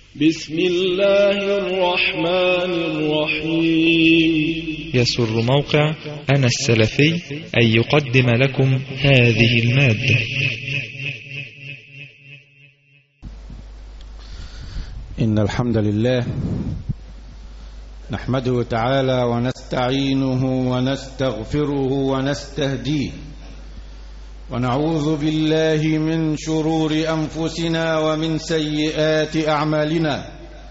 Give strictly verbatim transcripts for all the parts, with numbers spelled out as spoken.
بسم الله الرحمن الرحيم. يسر موقع أنا السلفي أن يقدم لكم هذه المادة. إن الحمد لله نحمده تعالى ونستعينه ونستغفره ونستهديه، ونعوذ بالله من شرور أنفسنا ومن سيئات أعمالنا.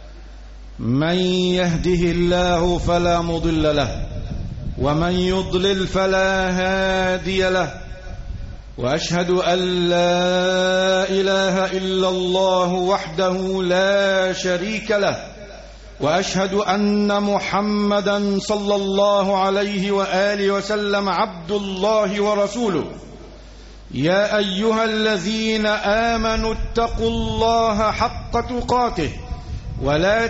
من يهده الله فلا مضل له، ومن يضلل فلا هادي له، وأشهد أن لا إله إلا الله وحده لا شريك له، وأشهد أن محمدا صلى الله عليه وآله وسلم عبد الله ورسوله. يا أيها الذين آمنوا اتقوا الله حق تقاته ولا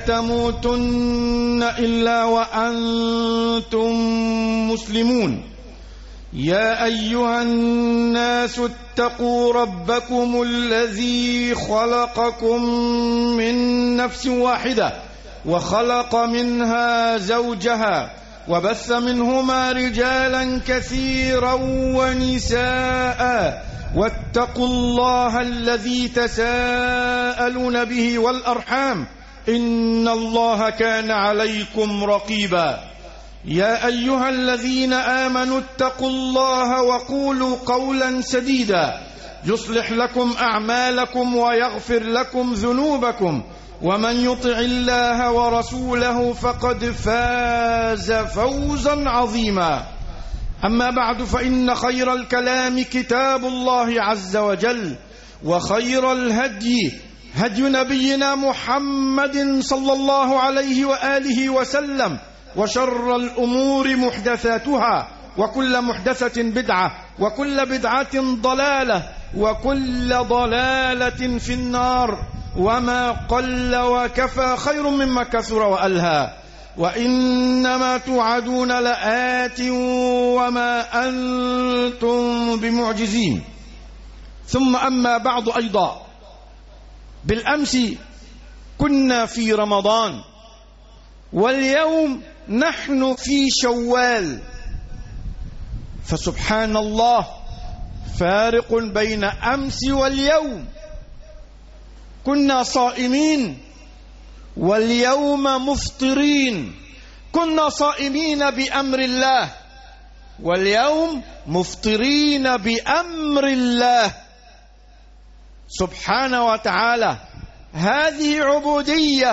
تموتن إلا وأنتم مسلمون. يا أيها الناس اتقوا ربكم الذي خلقكم من نفس واحدة وخلق منها زوجها وبث منهما رجالا كثيرا ونساء، واتقوا الله الذي تساءلون به والأرحام إن الله كان عليكم رقيبا. يا أيها الذين آمنوا اتقوا الله وقولوا قولا سديدا يصلح لكم أعمالكم ويغفر لكم ذنوبكم، ومن يطع الله ورسوله فقد فاز فوزا عظيما. أما بعد، فإن خير الكلام كتاب الله عز وجل، وخير الهدي هدي نبينا محمد صلى الله عليه وآله وسلم، وشر الأمور محدثاتها، وكل محدثة بدعة، وكل بدعة ضلالة، وكل ضلالة في النار. وما قل وكفى خير مما كثر وألهى، وإنما توعدون لآت وما أنتم بمعجزين. ثم أما بعد، أيضا بالأمس كنا في رمضان، واليوم نحن في شوال، فسبحان الله فارق بين أمس واليوم. كنا صائمين واليوم مفطرين، كنا صائمين بأمر الله واليوم مفطرين بأمر الله سبحانه وتعالى. هذه عبودية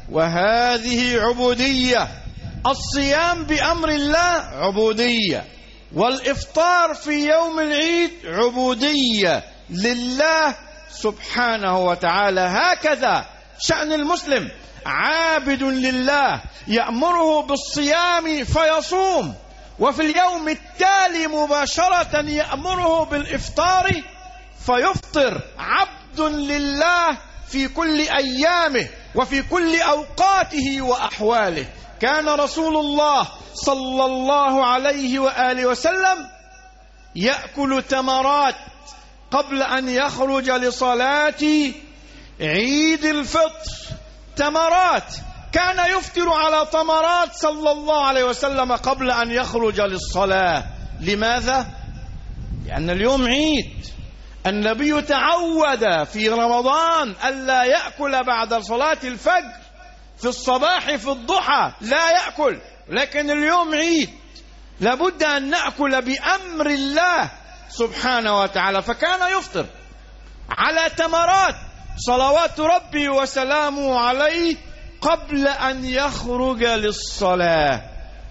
وهذه عبودية. الصيام بأمر الله عبودية، والإفطار في يوم العيد عبودية لله سبحانه وتعالى. هكذا شأن المسلم، عابد لله يأمره بالصيام فيصوم، وفي اليوم التالي مباشرة يأمره بالإفطار فيفطر. عبد لله في كل أيامه وفي كل أوقاته وأحواله. كان رسول الله صلى الله عليه وآله وسلم يأكل تمرات قبل أن يخرج لصلاة عيد الفطر. تمرات، كان يفطر على تمرات صلى الله عليه وسلم قبل أن يخرج للصلاة. لماذا؟ لأن اليوم عيد. النبي تعود في رمضان ألا يأكل بعد صلاة الفجر، في الصباح في الضحى لا يأكل، لكن اليوم عيد لابد أن نأكل بأمر الله سبحانه وتعالى. فكان يفطر على تمرات صلوات ربي وسلامه عليه قبل أن يخرج للصلاة.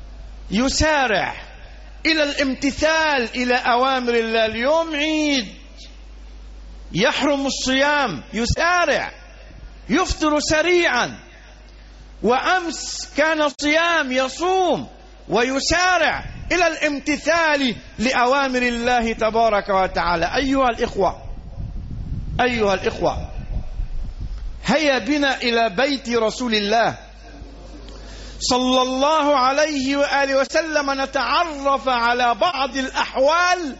يسارع إلى الامتثال إلى أوامر الله. اليوم عيد يحرم الصيام، يسارع يفطر سريعا. وأمس كان صيام، يصوم ويسارع إلى الامتثال لأوامر الله تبارك وتعالى. أيها الإخوة أيها الإخوة هيا بنا إلى بيت رسول الله صلى الله عليه وآله وسلم نتعرف على بعض الأحوال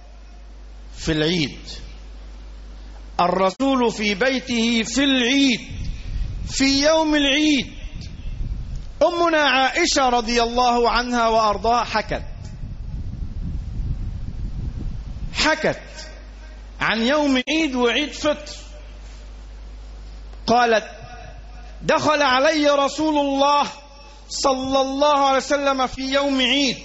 في العيد. الرسول في بيته في العيد في يوم العيد أمنا عائشة رضي الله عنها وأرضاها حكت حكت عن يوم عيد وعيد فطر. قالت: دخل علي رسول الله صلى الله عليه وسلم في يوم عيد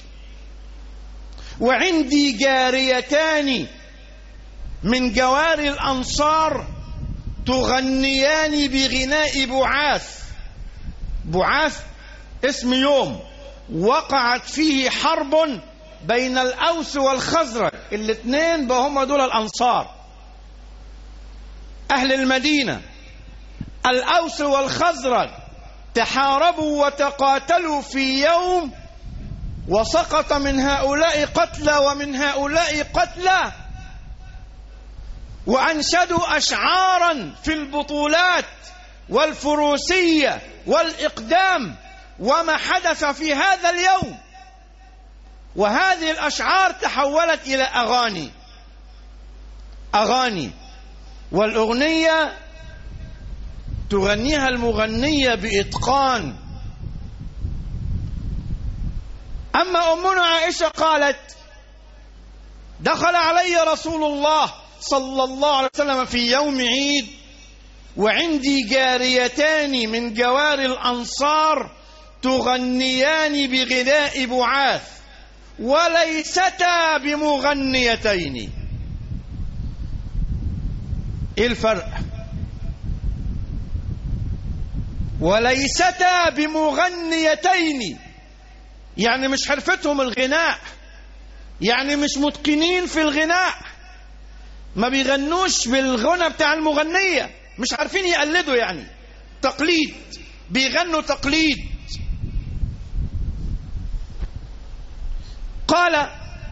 وعندي جاريتان من جواري الأنصار تغنيان بغناء بعاث. بعاث اسم يوم وقعت فيه حرب بين الأوس والخزرج، الاثنين هم دول الأنصار أهل المدينة. الأوس والخزرج تحاربوا وتقاتلوا في يوم، وسقط من هؤلاء قتلى ومن هؤلاء قتلى، وأنشدوا أشعارا في البطولات والفروسية والإقدام وما حدث في هذا اليوم. وهذه الأشعار تحولت إلى أغاني أغاني والأغنية تغنيها المغنية بإتقان. أما أمنا عائشة قالت: دخل علي رسول الله صلى الله عليه وسلم في يوم عيد وعندي جاريتان من جواري الأنصار تغنيان بغناء بعاث وليستا بمغنيتين. إيه الفرق؟ وليستا بمغنيتين يعني مش حرفتهم الغناء، يعني مش متقنين في الغناء، ما بيغنوش بالغنى بتاع المغنية، مش عارفين يقلدوا، يعني تقليد، بيغنوا تقليد. قال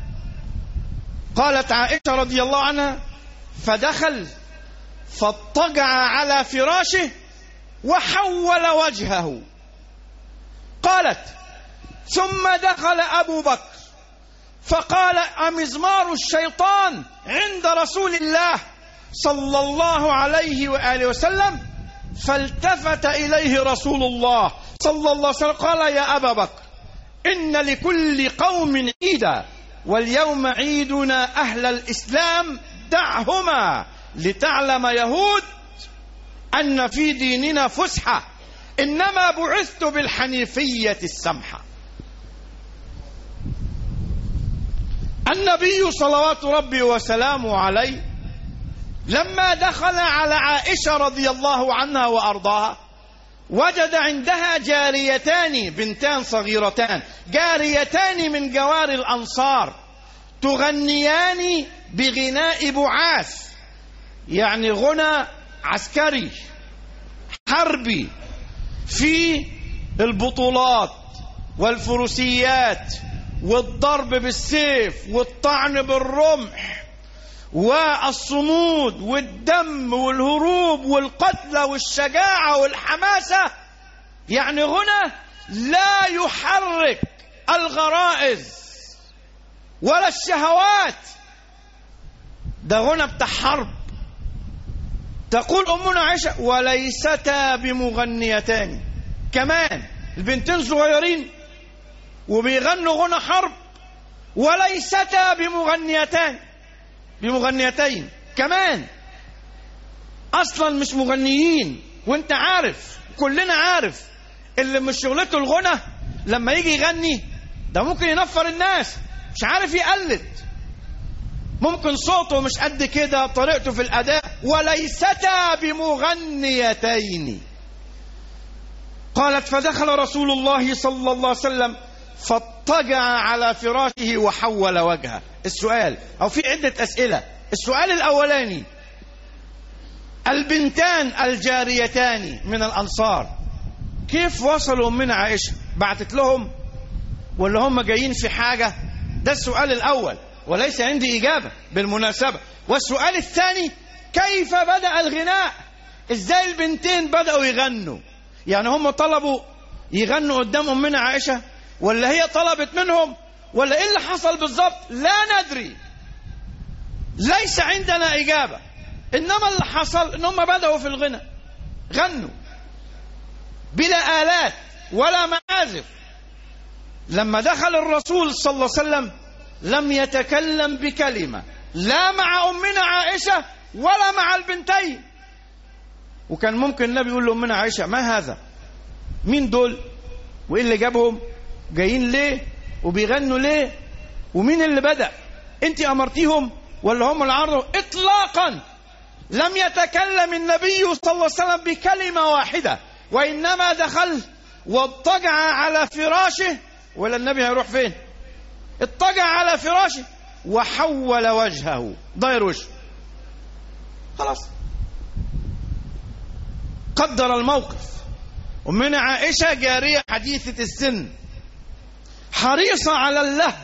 قالت عائشة رضي الله عنها: فدخل فاضطجع على فراشه وحول وجهه. قالت: ثم دخل أبو بكر فقال: أمزمار الشيطان عند رسول الله صلى الله عليه وآله وسلم؟ فالتفت إليه رسول الله صلى الله عليه وسلم قال: يا أبا بكر، إن لكل قوم عيدا واليوم عيدنا أهل الإسلام، دعهما لتعلم يهود أن في ديننا فسحة، إنما بعثت بالحنيفية السمحة. النبي صلوات ربي وسلامه عليه لما دخل على عائشة رضي الله عنها وأرضاها وجد عندها جاريتان بنتان صغيرتان، جاريتان من جوار الأنصار تغنيان بغناء بعاث، يعني غنى عسكري حربي في البطولات والفروسيات والضرب بالسيف والطعن بالرمح والصمود والدم والهروب والقتل والشجاعة والحماسة، يعني غنى لا يحرك الغرائز ولا الشهوات، ده غنى بتاع حرب. تقول أمنا عائشة: وليستا بمغنيتان، كمان البنتين صغيرين وبيغنوا غنى حرب، وليستا بمغنيتان بمغنيتين كمان، أصلا مش مغنيين. وانت عارف، كلنا عارف، اللي مش شغلته الغنى لما يجي يغني ده ممكن ينفر الناس، مش عارف يقلد، ممكن صوته مش قد كده، طريقته في الأداء. وليستا بمغنيتين. قالت: فدخل رسول الله صلى الله عليه وسلم فاضطجع على فراشه وحول وجهه. السؤال، أو في عدة أسئلة. السؤال الأولاني: البنتان الجاريتان من الأنصار كيف وصلوا من عائشة؟ بعتت لهم ولا هم جايين في حاجة؟ ده السؤال الأول، وليس عندي إجابة بالمناسبة. والسؤال الثاني: كيف بدأ الغناء؟ إزاي البنتين بدأوا يغنوا؟ يعني هم طلبوا يغنوا قدام أمنا عائشة، ولا هي طلبت منهم، ولا إيه اللي حصل بالضبط؟ لا ندري، ليس عندنا إجابة. إنما اللي حصل إن هم بدأوا في الغنى، غنوا بلا آلات ولا معازف. لما دخل الرسول صلى الله عليه وسلم لم يتكلم بكلمة، لا مع أمنا عائشة ولا مع البنتين. وكان ممكن النبي يقول لأمنا عائشة ما هذا؟ مين دول؟ وإيه اللي جابهم؟ جايين ليه؟ وبيغنوا ليه؟ ومين اللي بدأ؟ أنت أمرتيهم ولا هم اللي عرضوا؟ إطلاقا لم يتكلم النبي صلى الله عليه وسلم بكلمة واحدة، وإنما دخل واضطجع على فراشه. ولا النبي هيروح فين؟ اضطجع على فراشه وحول وجهه، ضير وجهه، خلاص. قدر الموقف. ومن عائشة جارية حديثة السن حريصة على اللهو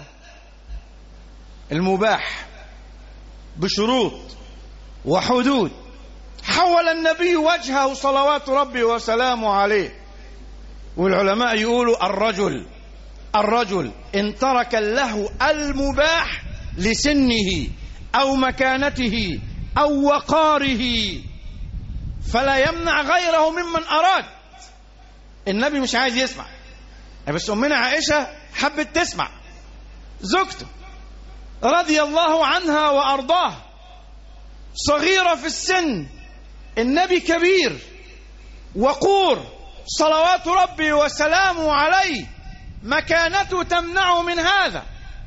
المباح بشروط وحدود. حول النبي وجهه صلوات ربي وسلامه عليه. والعلماء يقولوا الرجل الرجل إن ترك اللهو المباح لسنه أو مكانته أو وقاره فلا يمنع غيره ممن أراد. النبي مش عايز يسمع، بس أمنا عائشة حبت تسمع. زوجته رضي الله عنها وأرضاها صغيرة في السن، النبي كبير وقور صلوات ربي وسلامه عليه، مكانته تمنعه من هذا.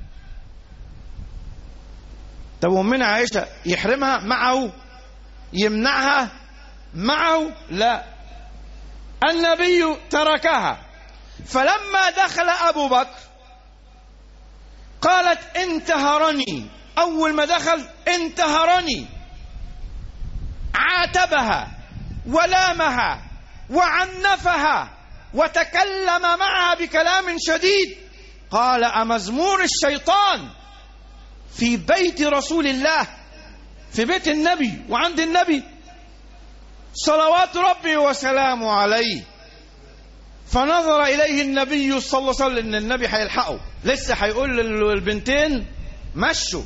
طب أمنا عائشة يحرمها معه؟ يمنعها معه؟ لا، النبي تركها. فلما دخل أبو بكر قالت انتهرني. أول ما دخل انتهرني، عاتبها ولامها وعنفها وتكلم معها بكلام شديد. قال أمزمور الشيطان في بيت رسول الله، في بيت النبي وعند النبي صلوات ربي وسلامه عليه. فنظر إليه النبي صلى الله عليه وسلم، إن النبي هيلحقه، لسه هيقول للبنتين مشوا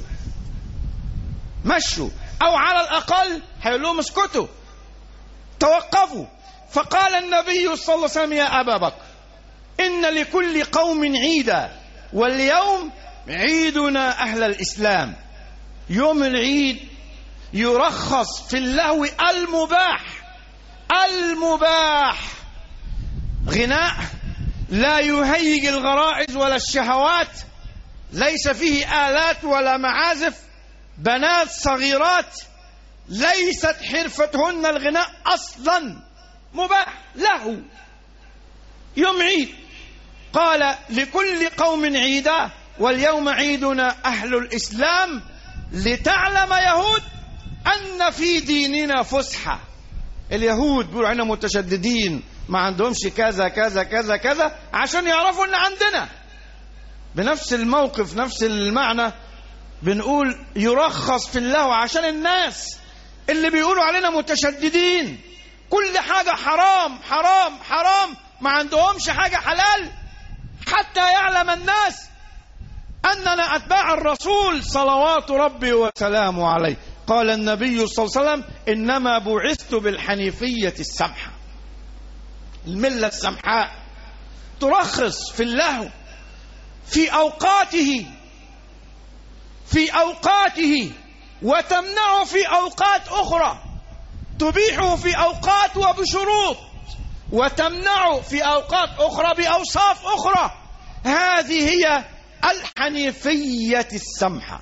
مشوا، أو على الأقل هيقول لهم اسكتوا توقفوا. فقال النبي صلى الله عليه وسلم يا أبا بكر إن لكل قوم عيدا، واليوم عيدنا أهل الإسلام. يوم العيد يرخص في اللهو المباح المباح غناء لا يهيج الغرائز ولا الشهوات، ليس فيه آلات ولا معازف، بنات صغيرات ليست حرفتهن الغناء أصلا، مباح لهو. يوم عيد قال لكل قوم عيدا واليوم عيدنا أهل الإسلام، لتعلم يهود أن في ديننا فسحة. اليهود بيقولوا عنا متشددين، ما عندهمش كذا كذا كذا كذا، عشان يعرفوا أن عندنا. بنفس الموقف نفس المعنى بنقول يرخص في اللهو عشان الناس اللي بيقولوا علينا متشددين، كل حاجة حرام حرام حرام، ما عندهمش حاجة حلال، حتى يعلم الناس أننا أتباع الرسول صلوات ربي وسلامه عليه. قال النبي صلى الله عليه وسلم إنما بعثت بالحنيفية السمحة، الملة السمحاء، ترخص في اللهو في أوقاته في أوقاته وتمنعه في أوقات أخرى، تبيحه في أوقات وبشروط، وتمنعه في أوقات أخرى بأوصاف أخرى. هذه هي الحنيفية السمحة.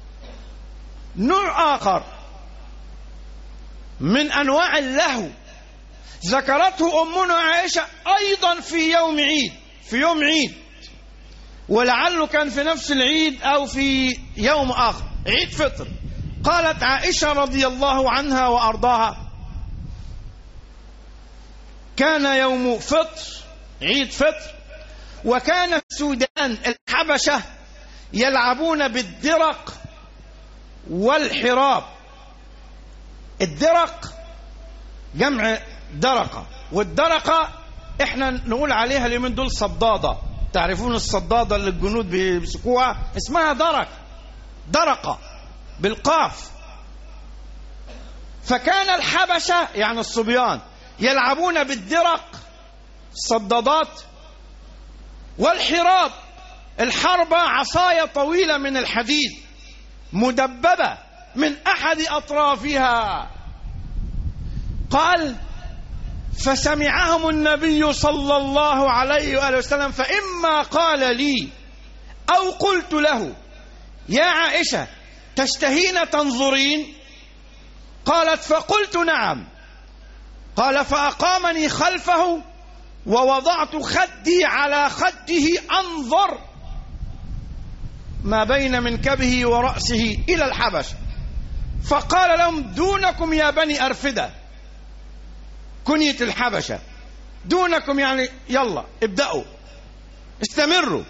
نوع آخر من أنواع اللهو ذكرته أمنا عائشة أيضا في يوم عيد في يوم عيد ولعله كان في نفس العيد أو في يوم آخر، عيد فطر. قالت عائشة رضي الله عنها وأرضاها كان يوم فطر، عيد فطر، وكان السودان الحبشة يلعبون بالدرق والحراب. الدرق جمع درقة، والدرقة احنا نقول عليها اليومين دول صدادة. تعرفون الصدادة اللي الجنود بيمسكوها اسمها درق، درقة بالقاف. فكان الحبشة يعني الصبيان يلعبون بالدرق صدادات والحراب. الحربة عصاية طويلة من الحديد مدببة من أحد أطرافها. قال فسمعهم النبي صلى الله عليه وآله وسلم فإما قال لي أو قلت له يا عائشة تشتهين تنظرين؟ قالت فقلت نعم. قال فأقامني خلفه ووضعت خدي على خده أنظر ما بين منكبه ورأسه إلى الحبشة، فقال لهم دونكم يا بني أرفدة، كنية الحبشة، دونكم يعني يلا ابدأوا استمروا.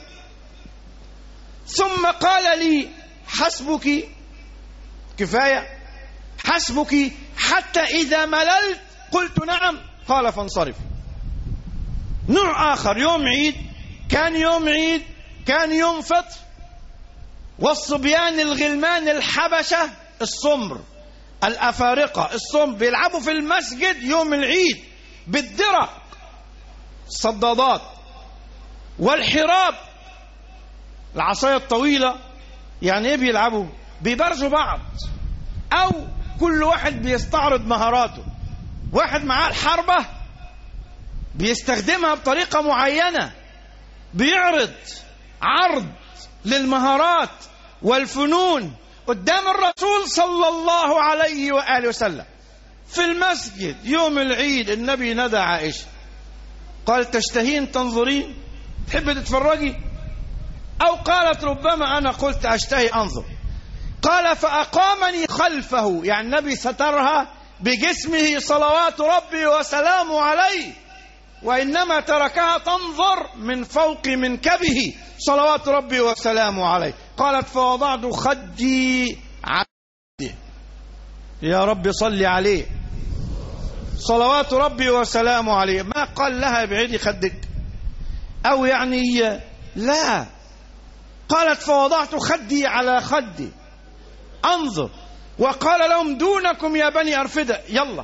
ثم قال لي حسبك، كفاية، حسبك حتى إذا مللت قلت نعم. قال فانصرف. نوع آخر، يوم عيد، كان يوم عيد، كان يوم فطر، والصبيان الغلمان الحبشة السمر الأفارقة السمر بيلعبوا في المسجد يوم العيد بالدرق الصدادات والحراب العصاية الطويلة. يعني ايه بيلعبوا؟ بيبرزوا بعض، او كل واحد بيستعرض مهاراته. واحد معاه الحربة بيستخدمها بطريقة معينة، بيعرض عرض للمهارات والفنون قدام الرسول صلى الله عليه وآله وسلم. في المسجد يوم العيد النبي ندى عائشة قال تشتهين تنظرين؟ تحب تتفرجي؟ أو قالت ربما أنا قلت أشتهي أنظر. قال فأقامني خلفه، يعني النبي سترها بجسمه صلوات ربي وسلامه عليه، وإنما تركها تنظر من فوق منكبه صلوات ربي وسلامه عليه. قالت فوضعت خدي على خده، يا رب صل عليه صلوات ربي وسلامه عليه. ما قال لها ابعدي خدك أو يعني لا، قالت فوضعت خدي على خدي أنظر، وقال لهم دونكم يا بني أرفدة يلا.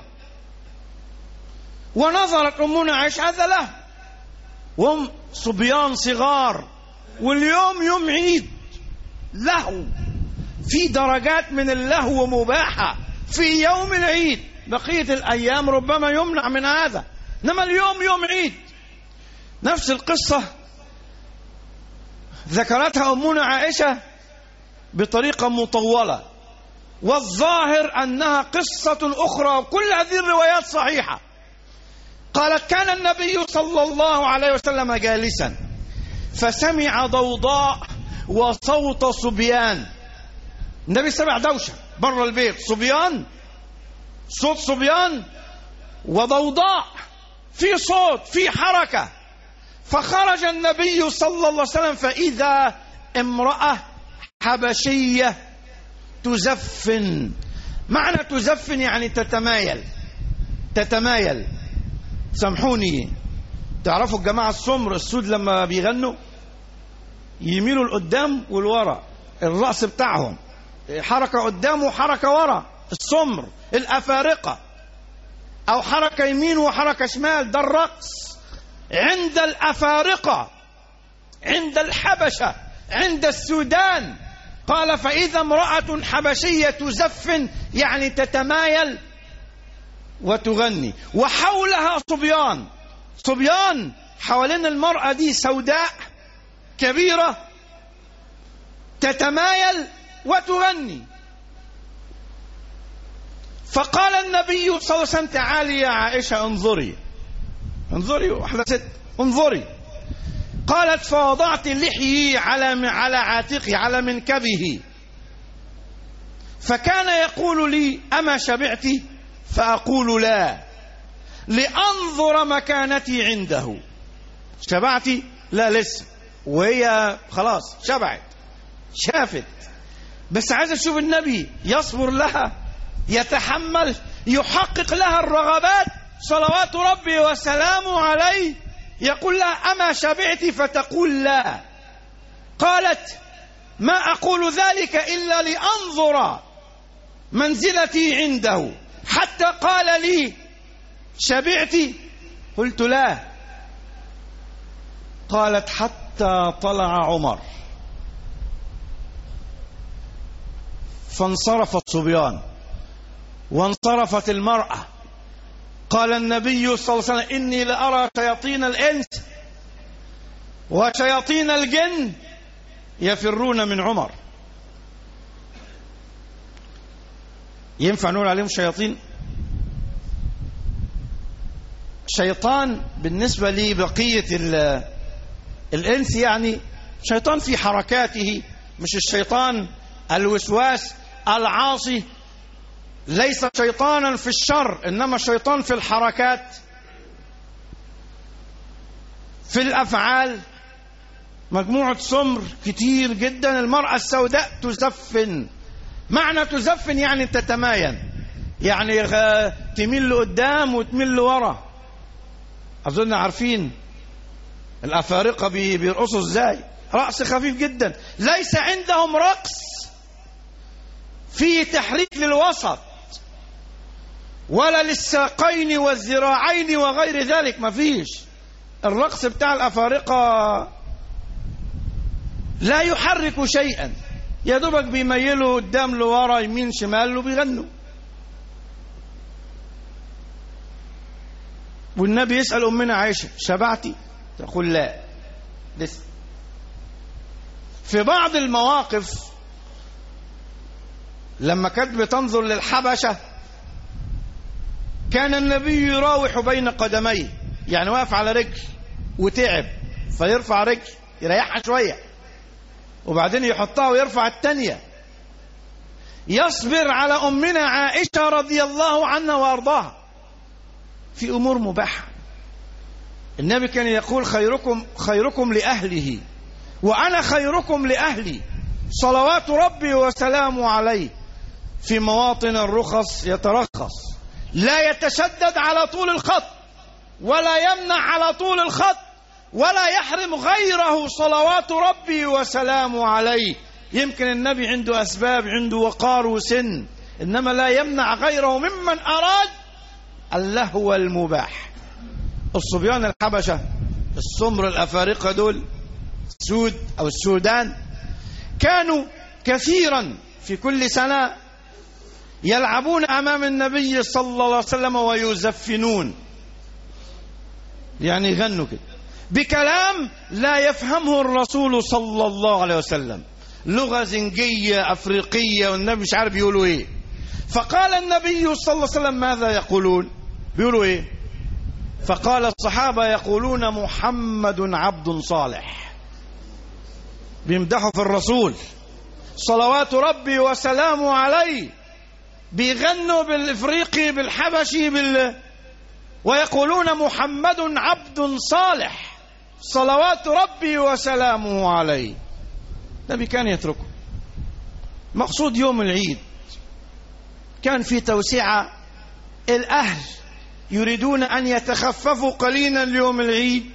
ونظرت أمنا عائشة هذا له، وهم صبيان صغار، واليوم يوم عيد، لهو، في درجات من اللهو مباحة في يوم العيد. بقية الأيام ربما يمنع من هذا، إنما اليوم يوم عيد. نفس القصة ذكرتها أمنا عائشة بطريقة مطولة، والظاهر أنها قصة أخرى، وكل هذه الروايات صحيحة. قالت كان النبي صلى الله عليه وسلم جالسا فسمع ضوضاء وصوت صبيان. النبي سمع دوشة بره البيت، صبيان، صوت صبيان وضوضاء، في صوت، في حركة. فخرج النبي صلى الله عليه وسلم فإذا امرأة حبشية تزفن. معنى تزفن يعني تتمايل، تتمايل. سامحوني، تعرفوا الجماعة السمر السود لما بيغنوا يميلوا القدام والورا، الرأس بتاعهم حركة قدام وحركة ورا. السمر الأفارقة، أو حركة يمين وحركة شمال، ده الرقص عند الأفارقة، عند الحبشة، عند السودان. قال فإذا امرأة حبشية تزفن يعني تتمايل وتغني، وحولها صبيان، صبيان حوالين المرأة دي سوداء كبيرة تتمايل وتغني. فقال النبي صلى الله عليه وسلم تعالي يا عائشة انظري، انظري واحدة ست، انظري. قالت فوضعت لحيي على على عاتقي، على منكبه، فكان يقول لي أما شبعت؟ فأقول لا، لأنظر مكانتي عنده. شبعتي؟ لا لسه، وهي خلاص شبعت، شافت، بس عايزة تشوف النبي يصبر لها، يتحمل، يحقق لها الرغبات صلوات ربي وسلامه عليه. يقول لها أما شبعت؟ فتقول لا. قالت ما أقول ذلك إلا لأنظر منزلتي عنده، حتى قال لي شبعت؟ قلت لا، قالت حتى طلع عمر فانصرف الصبيان وانصرفت المرأة. قال النبي صلى الله عليه وسلم إني لأرى شياطين الإنس وشياطين الجن يفرون من عمر. ينفع نقول عليهم شياطين؟ شيطان بالنسبة لبقية الإنس يعني شيطان في حركاته، مش الشيطان الوسواس العاصي، ليس شيطانا في الشر، إنما شيطان في الحركات، في الأفعال. مجموعة سمر كتير جدا. المرأة السوداء تزفن. معنى تزفن يعني تتماين، يعني تميل لقدام وتميل لورا. أظن عارفين الأفارقة بيرقصوا ازاي، رقص خفيف جدا. ليس عندهم رقص في تحريك للوسط ولا للساقين والذراعين وغير ذلك، ما فيش. الرقص بتاع الأفارقة لا يحرك شيئا، يا دوبك بيميلوا قدام لورا يمين شمال وبيغنوا. والنبي يسأل أمنا عائشة شبعتي؟ تقول لا لسه. في بعض المواقف لما كانت بتنظر للحبشة كان النبي يراوح بين قدميه، يعني واقف على رجل وتعب فيرفع رجل يريحها شوية وبعدين يحطها ويرفع التانية. يصبر على أمنا عائشة رضي الله عنها وأرضاها في أمور مباحة. النبي كان يقول خيركم خيركم لأهله وأنا خيركم لأهلي، صلوات ربي وسلامه عليه. في مواطن الرخص يترخص، لا يتشدد على طول الخط ولا يمنع على طول الخط ولا يحرم غيره، صلوات ربي وسلامه عليه. يمكن النبي عنده أسباب، عنده وقار وسن، إنما لا يمنع غيره ممن أراد اللهو المباح. الصبيان الحبشة السمر الأفارقة دول سود أو السودان كانوا كثيرا في كل سنة يلعبون أمام النبي صلى الله عليه وسلم ويزفنون، يعني يغنوا كده بكلام لا يفهمه الرسول صلى الله عليه وسلم، لغة زنجية أفريقية والنبي مش عارف يقولوا إيه. فقال النبي صلى الله عليه وسلم ماذا يقولون؟ بيقولوا إيه؟ فقال الصحابة يقولون محمد عبد صالح، بيمدحوا في الرسول صلوات ربي وسلامه عليه، بيغنوا بالإفريقي بالحبشي بال... ويقولون محمد عبد صالح صلوات ربي وسلامه عليه. النبي كان يتركه. مقصود يوم العيد كان في توسعة، الأهل يريدون أن يتخففوا قليلا ليوم العيد،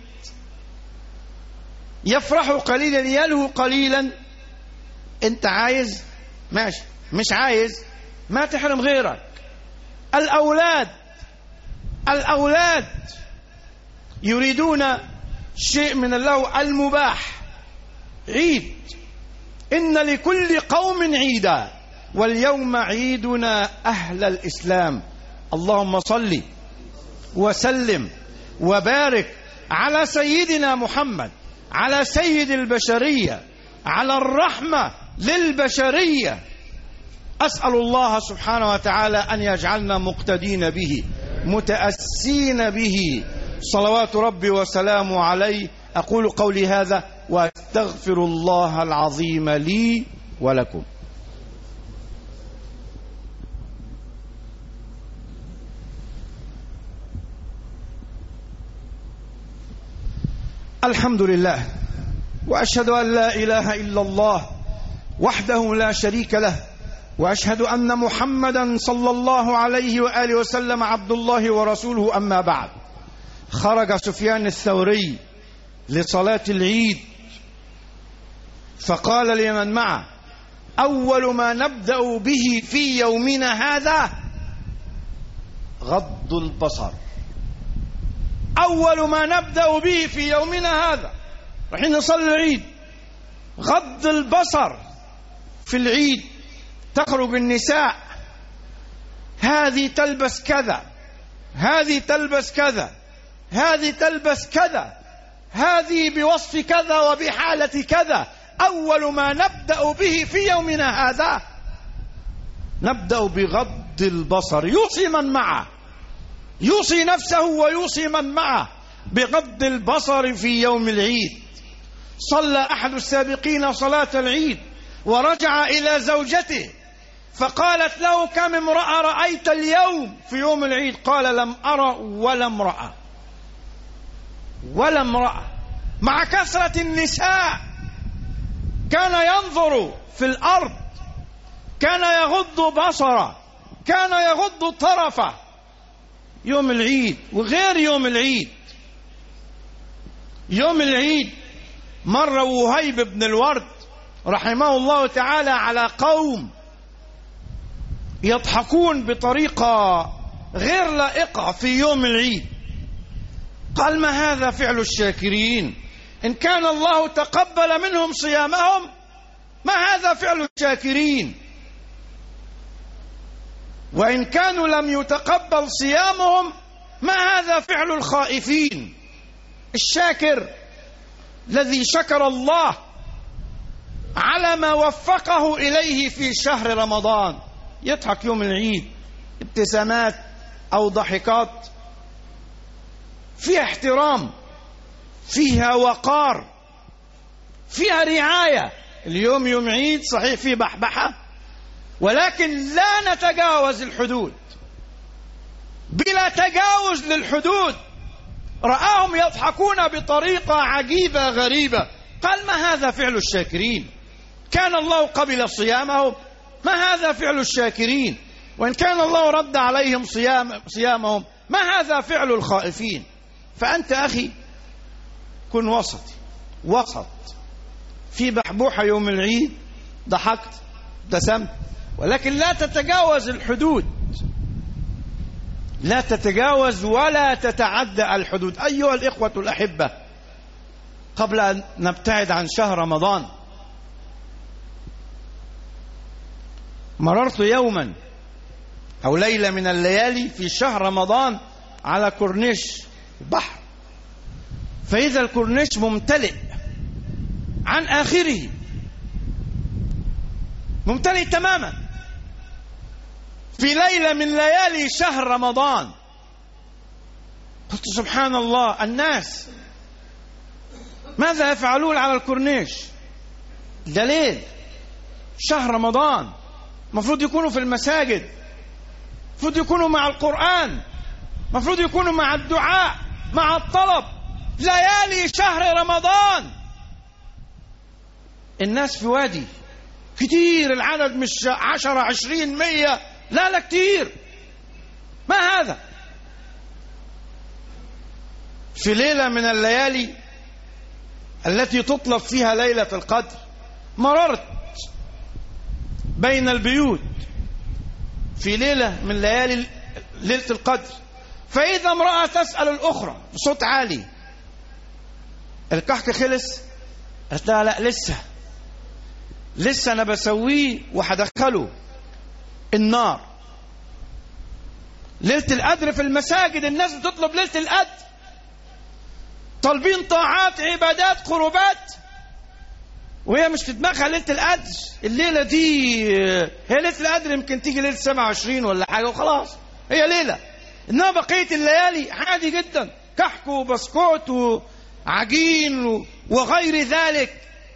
يفرحوا قليلا يلهوا قليلا. انت عايز ماشي، مش عايز ما تحرم غيرك. الأولاد الأولاد يريدون شيء من اللهو المباح. عيد، إن لكل قوم عيدا واليوم عيدنا أهل الإسلام. اللهم صل وسلم وبارك على سيدنا محمد، على سيد البشرية، على الرحمة للبشرية. أسأل الله سبحانه وتعالى أن يجعلنا مقتدين به متأسين به، صلوات ربي وسلامه عليه. أقول قولي هذا وأستغفر الله العظيم لي ولكم. الحمد لله، وأشهد أن لا إله إلا الله وحده لا شريك له، وأشهد أن محمدا صلى الله عليه وآله وسلم عبد الله ورسوله. أما بعد، خرج سفيان الثوري لصلاة العيد فقال لمن معه: أول ما نبدأ به في يومنا هذا غض البصر. أول ما نبدأ به في يومنا هذا رايحين نصلي العيد، غض البصر في العيد، تخرج النساء، هذه تلبس كذا، هذه تلبس كذا، هذه تلبس كذا، هذه بوصف كذا وبحالة كذا. أول ما نبدأ به في يومنا هذا نبدأ بغض البصر، يوصي من معه، يوصي نفسه ويوصي من معه بغض البصر في يوم العيد. صلى أحد السابقين صلاة العيد ورجع إلى زوجته فقالت له: كم امرأة رأيت اليوم في يوم العيد؟ قال: لم أرى ولا امرأة، ولا امرأة. مع كثرة النساء كان ينظر في الأرض، كان يغض بصره، كان يغض طرفه. يوم العيد وغير يوم العيد. يوم العيد مر وهيب بن الورد رحمه الله تعالى على قوم يضحكون بطريقة غير لائقة في يوم العيد. قال: ما هذا فعل الشاكرين؟ إن كان الله تقبل منهم صيامهم ما هذا فعل الشاكرين؟ وإن كانوا لم يتقبل صيامهم ما هذا فعل الخائفين؟ الشاكر الذي شكر الله على ما وفقه إليه في شهر رمضان يضحك يوم العيد ابتسامات أو ضحكات فيها احترام، فيها وقار، فيها رعاية. اليوم يوم عيد صحيح فيه بحبحة، ولكن لا نتجاوز الحدود، بلا تجاوز للحدود. رآهم يضحكون بطريقة عجيبة غريبة. قال: ما هذا فعل الشاكرين؟ كان الله قبل صيامهم ما هذا فعل الشاكرين؟ وإن كان الله رد عليهم صيام صيامهم ما هذا فعل الخائفين؟ فأنت أخي كن وسطي، وسط في بحبوحة يوم العيد، ضحكت ابتسمت، ولكن لا تتجاوز الحدود، لا تتجاوز ولا تتعدى الحدود. أيها الإخوة الأحبة، قبل أن نبتعد عن شهر رمضان، مررت يوما أو ليلة من الليالي في شهر رمضان على كورنيش البحر، فإذا الكورنيش ممتلئ عن آخره، ممتلئ تماما في ليلة من ليالي شهر رمضان. قلت: سبحان الله، الناس ماذا يفعلون على الكورنيش؟ ده ليل شهر رمضان، مفروض يكونوا في المساجد، مفروض يكونوا مع القرآن، مفروض يكونوا مع الدعاء، مع الطلب. ليالي شهر رمضان الناس في وادي كتير، العدد مش عشرة عشرين مية، لا لا كتير. ما هذا؟ في ليلة من الليالي التي تطلب فيها ليلة القدر مررت بين البيوت في ليلة من ليالي ليلة القدر، فإذا امرأة تسأل الأخرى بصوت عالي: الكحك خلص؟ قالت لها: لا لسه لسه أنا بسويه وهدخله النار. ليلة القدر في المساجد الناس بتطلب ليلة القدر، طالبين طاعات عبادات قربات، وهي مش في دماغها ليلة القدر. الليلة دي هي ليلة القدر يمكن تيجي ليلة سبعة وعشرين ولا حاجة وخلاص، هي ليلة. إنما بقية الليالي عادي جدا، كحك وبسكوت وعجين وغير ذلك.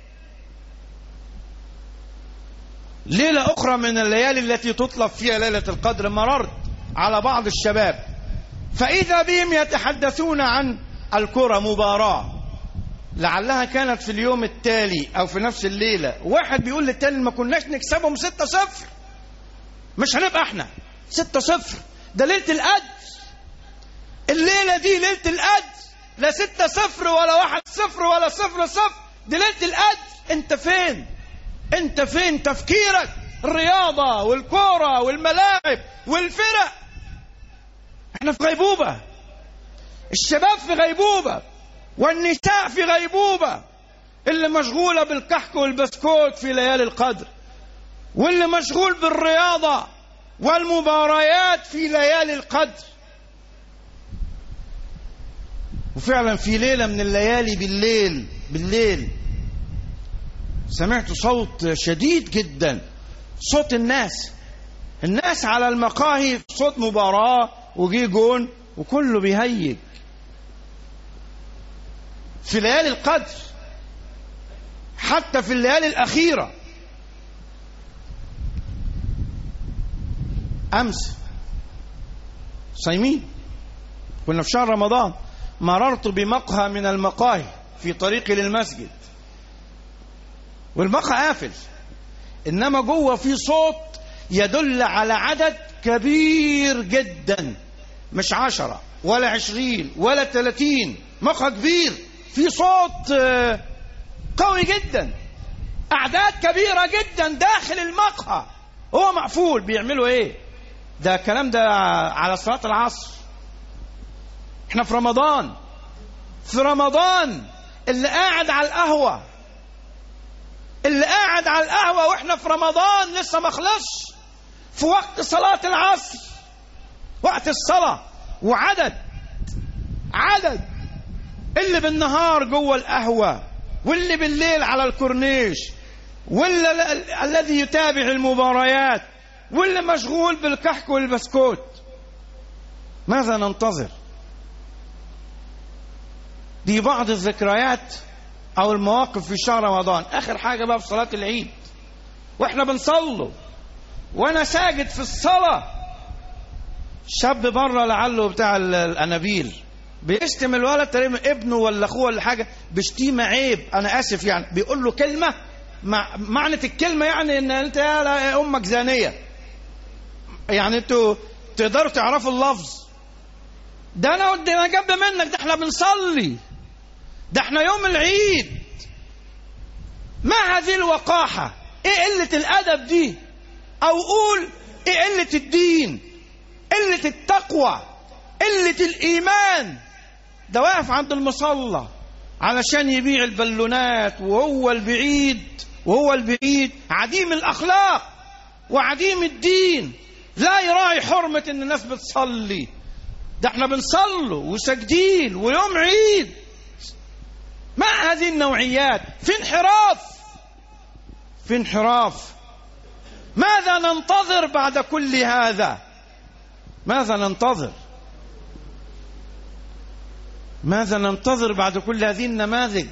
ليلة أخرى من الليالي التي تطلب فيها ليلة القدر مررت على بعض الشباب فإذا بهم يتحدثون عن الكرة، مباراة لعلها كانت في اليوم التالي أو في نفس الليلة. واحد بيقول للتاني: ما كناش نكسبهم ستة صفر، مش هنبقى احنا ستة صفر، ده ليلة القدر، الليلة دي ليلة القدر، لا ستة صفر ولا واحد صفر ولا صفر صفر، دي ليلة القدر. انت فين؟ انت فين تفكيرك؟ الرياضة والكورة والملاعب والفرق. احنا في غيبوبة، الشباب في غيبوبة، والنساء في غيبوبة، اللي مشغولة بالكحك والبسكوت في ليالي القدر، واللي مشغول بالرياضة والمباريات في ليالي القدر. وفعلا في ليلة من الليالي بالليل بالليل سمعت صوت شديد جدا، صوت الناس الناس على المقاهي، صوت مباراة وجي جون وكله بيهيج في ليالي القدر، حتى في الليالي الأخيرة. أمس صايمين، كنا في شهر رمضان، مررت بمقهى من المقاهي في طريقي للمسجد، والمقهى قافل، إنما جوه في صوت يدل على عدد كبير جدا، مش عشرة ولا عشرين ولا ثلاثين، مقهى كبير في صوت قوي جدا، أعداد كبيرة جدا داخل المقهى، هو مقفول. بيعملوا إيه؟ ده الكلام ده على صلاة العصر، احنا في رمضان، في رمضان اللي قاعد على القهوة اللي قاعد على القهوة واحنا في رمضان لسه ما خلصش، في وقت صلاة العصر، وقت الصلاة، وعدد عدد اللي بالنهار جوه القهوة، واللي بالليل على الكورنيش، واللي الذي يتابع المباريات، واللي مشغول بالكحك والبسكوت. ماذا ننتظر؟ دي بعض الذكريات او المواقف في شهر رمضان. اخر حاجة بقى في صلاة العيد واحنا بنصلوا، وانا ساجد في الصلاة، شاب بره لعله بتاع الانابيل بيشتم الولد، تقريبا ابنه ولا اخوه ولا حاجه، بشتيمه عيب، انا اسف يعني، بيقول له كلمه مع معنى الكلمه يعني ان انت يا امك زانيه، يعني انتوا تقدروا تعرفوا اللفظ ده. انا قدام جنب منك، ده احنا بنصلي، ده احنا يوم العيد. ما هذه الوقاحه؟ ايه قله الادب دي؟ او قول ايه قله الدين، قله التقوى، قله الايمان. ده واقف عند المصلى علشان يبيع البالونات، وهو البعيد وهو البعيد عديم الأخلاق وعديم الدين، لا يراعي حرمة إن الناس بتصلي. ده احنا بنصلوا وساجدين ويوم عيد. ما هذه النوعيات؟ في انحراف في انحراف. ماذا ننتظر بعد كل هذا؟ ماذا ننتظر؟ ماذا ننتظر بعد كل هذه النماذج؟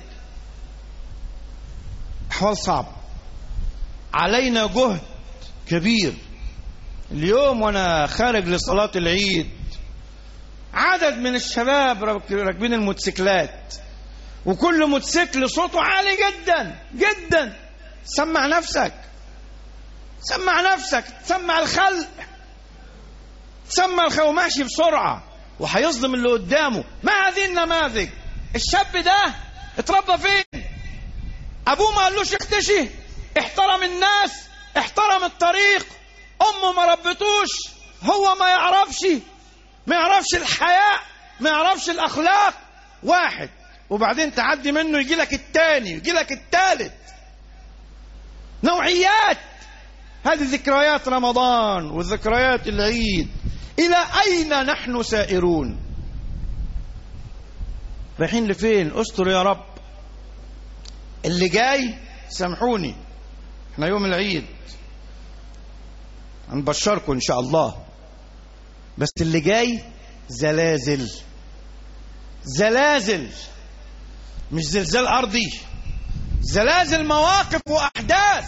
أحوال صعبة، علينا جهد كبير. اليوم وأنا خارج لصلاة العيد عدد من الشباب راكبين الموتوسيكلات، وكل موتوسيكل صوته عالي جدا جدا. سمع نفسك، سمع نفسك، سمع الخلق، سمع الخلق، وماشي بسرعة وهيصدم اللي قدامه. ما هذه النماذج؟ الشاب ده اتربى فين؟ ابوه ما قالوش اختشي، احترم الناس، احترم الطريق، امه ما ربتوش، هو ما يعرفش ما يعرفش الحياء، ما يعرفش الاخلاق. واحد وبعدين تعدي منه يجي لك الثاني، يجي لك الثالث. نوعيات. هذه ذكريات رمضان وذكريات العيد. إلى أين نحن سائرون؟ رايحين لفين؟ استر يا رب. اللي جاي سامحوني، احنا يوم العيد هنبشركم إن شاء الله، بس اللي جاي زلازل زلازل، مش زلزال أرضي، زلازل مواقف وأحداث.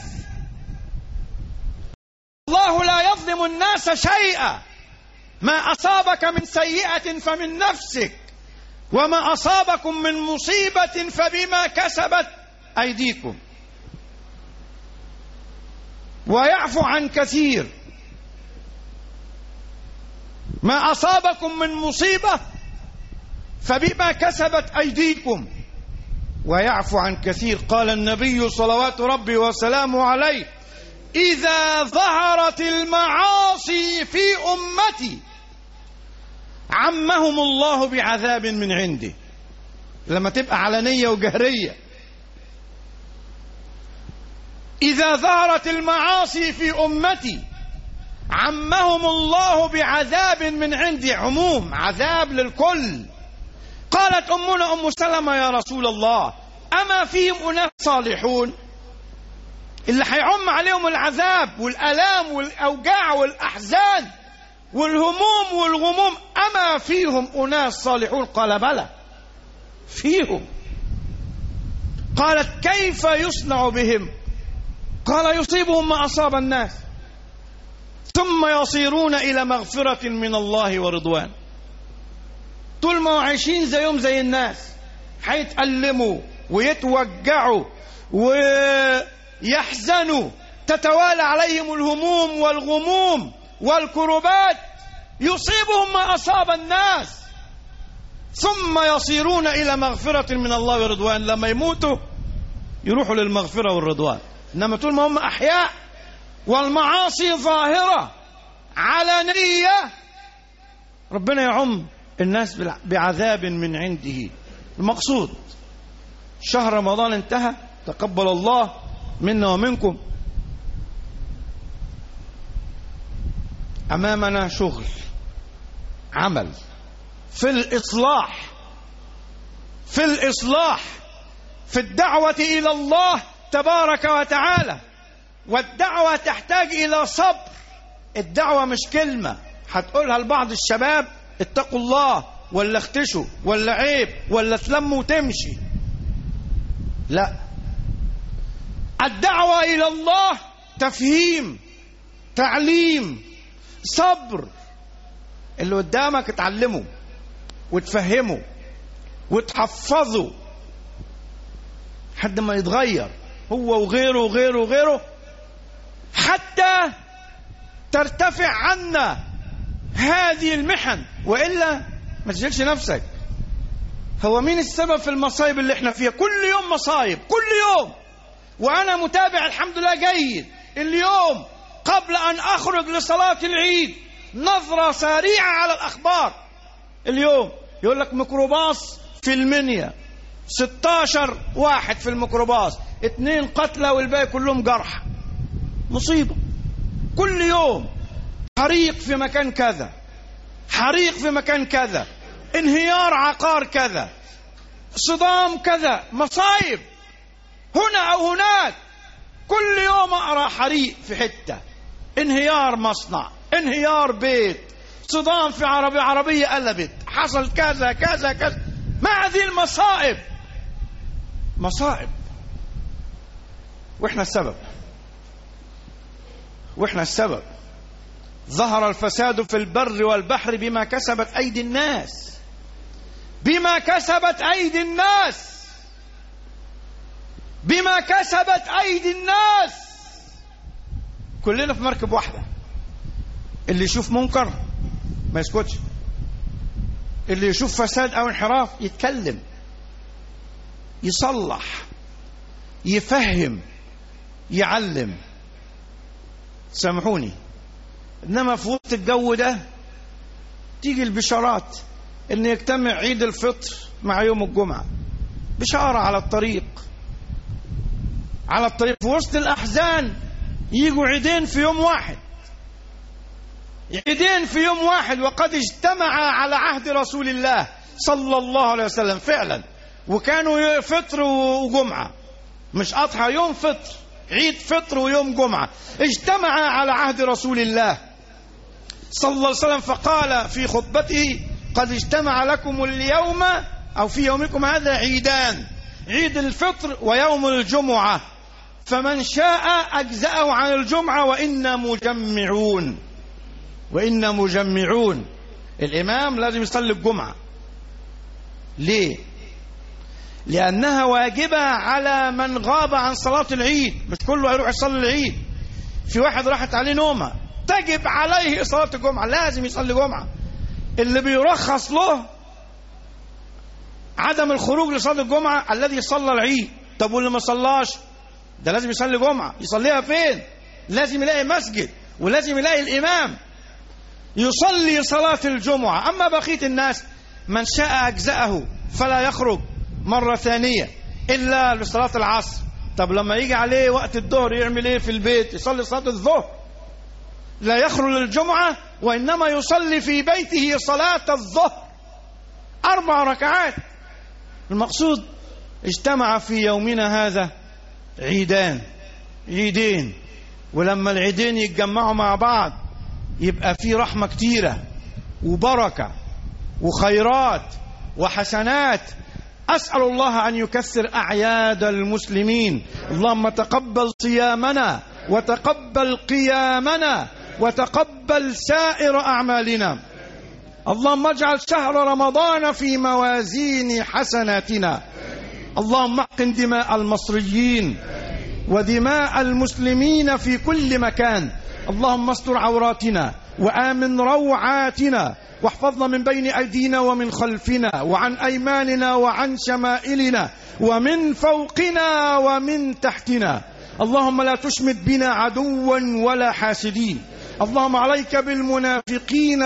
الله لا يظلم الناس شيئا، ما أصابك من سيئة فمن نفسك، وما أصابكم من مصيبة فبما كسبت أيديكم، ويعفو عن كثير. ما أصابكم من مصيبة فبما كسبت أيديكم ويعفو عن كثير. قال النبي صلوات ربي وسلامه عليه: إذا ظهرت المعاصي في أمتي عمهم الله بعذاب من عنده. لما تبقى علنية وجهرية، إذا ظهرت المعاصي في أمتي عمهم الله بعذاب من عندي، عموم عذاب للكل. قالت أمنا أم سلمة يا رسول الله أما فيهم أناس صالحون اللي هيعم عليهم العذاب والألام والأوجاع والأحزان والهموم والغموم، أما فيهم أناس صالحون؟ قال بلى فيهم. قالت كيف يصنع بهم؟ قال يصيبهم ما أصاب الناس ثم يصيرون إلى مغفرة من الله ورضوان. طول ما عايشين زيهم زي الناس هيتألموا ويتوجعوا ويحزنوا، تتوالى عليهم الهموم والغموم والكربات، يصيبهم ما أصاب الناس ثم يصيرون إلى مغفرة من الله ورضوان. لما يموتوا يروحوا للمغفرة والرضوان، إنما طول ما هم أحياء والمعاصي ظاهرة علانية ربنا يعم الناس بعذاب من عنده. المقصود شهر رمضان انتهى، تقبل الله منا ومنكم. أمامنا شغل عمل في الإصلاح في الإصلاح في الدعوة إلى الله تبارك وتعالى. والدعوة تحتاج إلى صبر. الدعوة مش كلمة هتقولها لبعض الشباب اتقوا الله ولا اختشوا ولا عيب ولا تلموا وتمشي، لا. الدعوة إلى الله تفهيم، تعليم، صبر. اللي قدامك تعلمه وتفهمه وتحفظه حد ما يتغير هو وغيره وغيره وغيره، حتى ترتفع عنا هذه المحن. وإلا ما تشغلش نفسك. هو مين السبب في المصايب اللي احنا فيها؟ كل يوم مصايب، كل يوم. وأنا متابع الحمد لله جيد. اليوم قبل أن أخرج لصلاة العيد نظرة سريعة على الأخبار. اليوم يقول لك ميكروباص في المنيا، ستاشر واحد في الميكروباص، اتنين قتلى والباقي كلهم جرح. مصيبة كل يوم. حريق في مكان كذا، حريق في مكان كذا، انهيار عقار كذا، صدام كذا، مصايب هنا أو هناك. كل يوم أقرأ حريق في حتة، انهيار مصنع، انهيار بيت، صدام في عربية، عربية قلبت، حصل كذا كذا كذا. ما هذه المصائب؟ مصائب واحنا السبب، واحنا السبب. ظهر الفساد في البر والبحر بما كسبت أيدي الناس، بما كسبت أيدي الناس، بما كسبت أيدي الناس. كلنا في مركب واحدة. اللي يشوف منكر ما يسكتش، اللي يشوف فساد أو انحراف يتكلم، يصلح، يفهم، يعلم. سامحوني، إنما في وسط الجو ده تيجي البشارات إن يجتمع عيد الفطر مع يوم الجمعة. بشارة على الطريق، على الطريق في وسط الأحزان يجوا عيدين في يوم واحد، عيدين في يوم واحد، وقد اجتمعا على عهد رسول الله صلى الله عليه وسلم فعلا. وكانوا فطر وجمعة، مش أضحى، يوم فطر، عيد فطر ويوم جمعة، اجتمعا على عهد رسول الله صلى الله عليه وسلم. فقال في خطبته قد اجتمع لكم اليوم أو في يومكم هذا عيدان، عيد الفطر ويوم الجمعة، فمن شاء أجزأه عن الجمعة وإنا مجمعون، وإنا مجمعون. الإمام لازم يصلي الجمعة. ليه؟ لأنها واجبة على من غاب عن صلاة العيد. مش كله هيروح يصلي العيد، في واحد راحت عليه نومة تجب عليه صلاة الجمعة، لازم يصلي جمعة. اللي بيرخص له عدم الخروج لصلاة الجمعة الذي صلى العيد. طب واللي ما صلاش ده لازم يصلي جمعة. يصليها فين؟ لازم يلاقي مسجد، ولازم يلاقي الإمام يصلي صلاة الجمعة. أما بقية الناس من شاء أجزأه فلا يخرج مرة ثانية إلا لصلاة العصر طب لما يجي عليه وقت الظهر يعمل ايه في البيت؟ يصلي صلاة الظهر، لا يخرج للجمعة وإنما يصلي في بيته صلاة الظهر أربع ركعات. المقصود اجتمع في يومنا هذا عيدان عيدين، ولما العيدين يتجمعوا مع بعض يبقى في رحمة كتيرة وبركة وخيرات وحسنات. أسأل الله أن يكثر أعياد المسلمين. اللهم تقبل صيامنا وتقبل قيامنا وتقبل سائر أعمالنا. اللهم اجعل شهر رمضان في موازين حسناتنا. اللهم احقن دماء المصريين ودماء المسلمين في كل مكان. اللهم استر عوراتنا وآمن روعاتنا، واحفظنا من بين أيدينا ومن خلفنا وعن أيماننا وعن شمائلنا ومن فوقنا ومن تحتنا. اللهم لا تشمت بنا عدوا ولا حاسدين. اللهم عليك بالمنافقين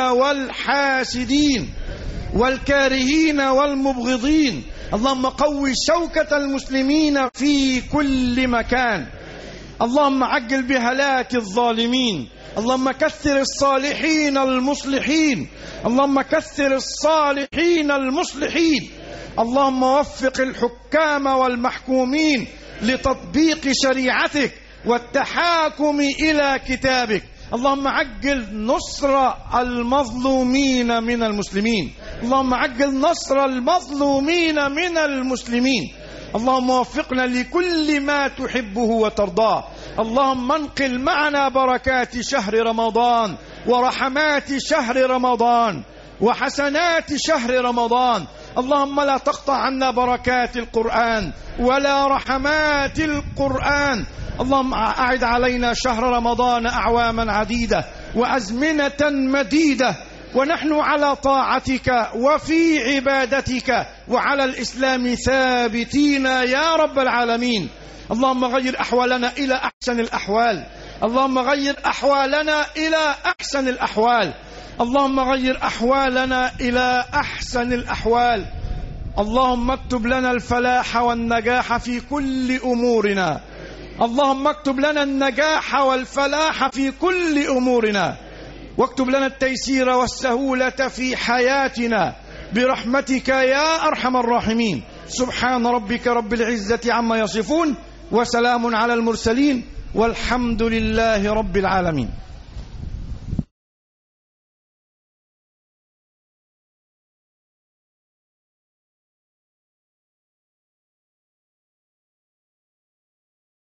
والحاسدين والكارهين والمبغضين. اللهم قوي شوكة المسلمين في كل مكان. اللهم عجل بهلاك الظالمين. اللهم كثر الصالحين المصلحين. اللهم كثر الصالحين المصلحين. اللهم وفق الحكام والمحكومين لتطبيق شريعتك والتحاكم إلى كتابك. اللهم عجل نصر المظلومين من المسلمين. اللهم عجل نصر المظلومين من المسلمين. اللهم وفقنا لكل ما تحبه وترضاه. اللهم انقل معنا بركات شهر رمضان ورحمات شهر رمضان وحسنات شهر رمضان. اللهم لا تقطع عنا بركات القرآن ولا رحمات القرآن. اللهم أعد علينا شهر رمضان أعواما عديدة وأزمنة مديدة ونحن على طاعتك وفي عبادتك وعلى الإسلام ثابتين يا رب العالمين. اللهم غير أحوالنا إلى أحسن الأحوال. اللهم غير أحوالنا إلى أحسن الأحوال. اللهم غير أحوالنا إلى أحسن الأحوال. اللهم اكتب لنا الفلاح والنجاح في كل أمورنا. اللهم اكتب لنا النجاح والفلاح في كل أمورنا، واكتب لنا التيسير والسهولة في حياتنا برحمتك يا أرحم الراحمين. سبحان ربك رب العزة عما يصفون وسلام على المرسلين والحمد لله رب العالمين.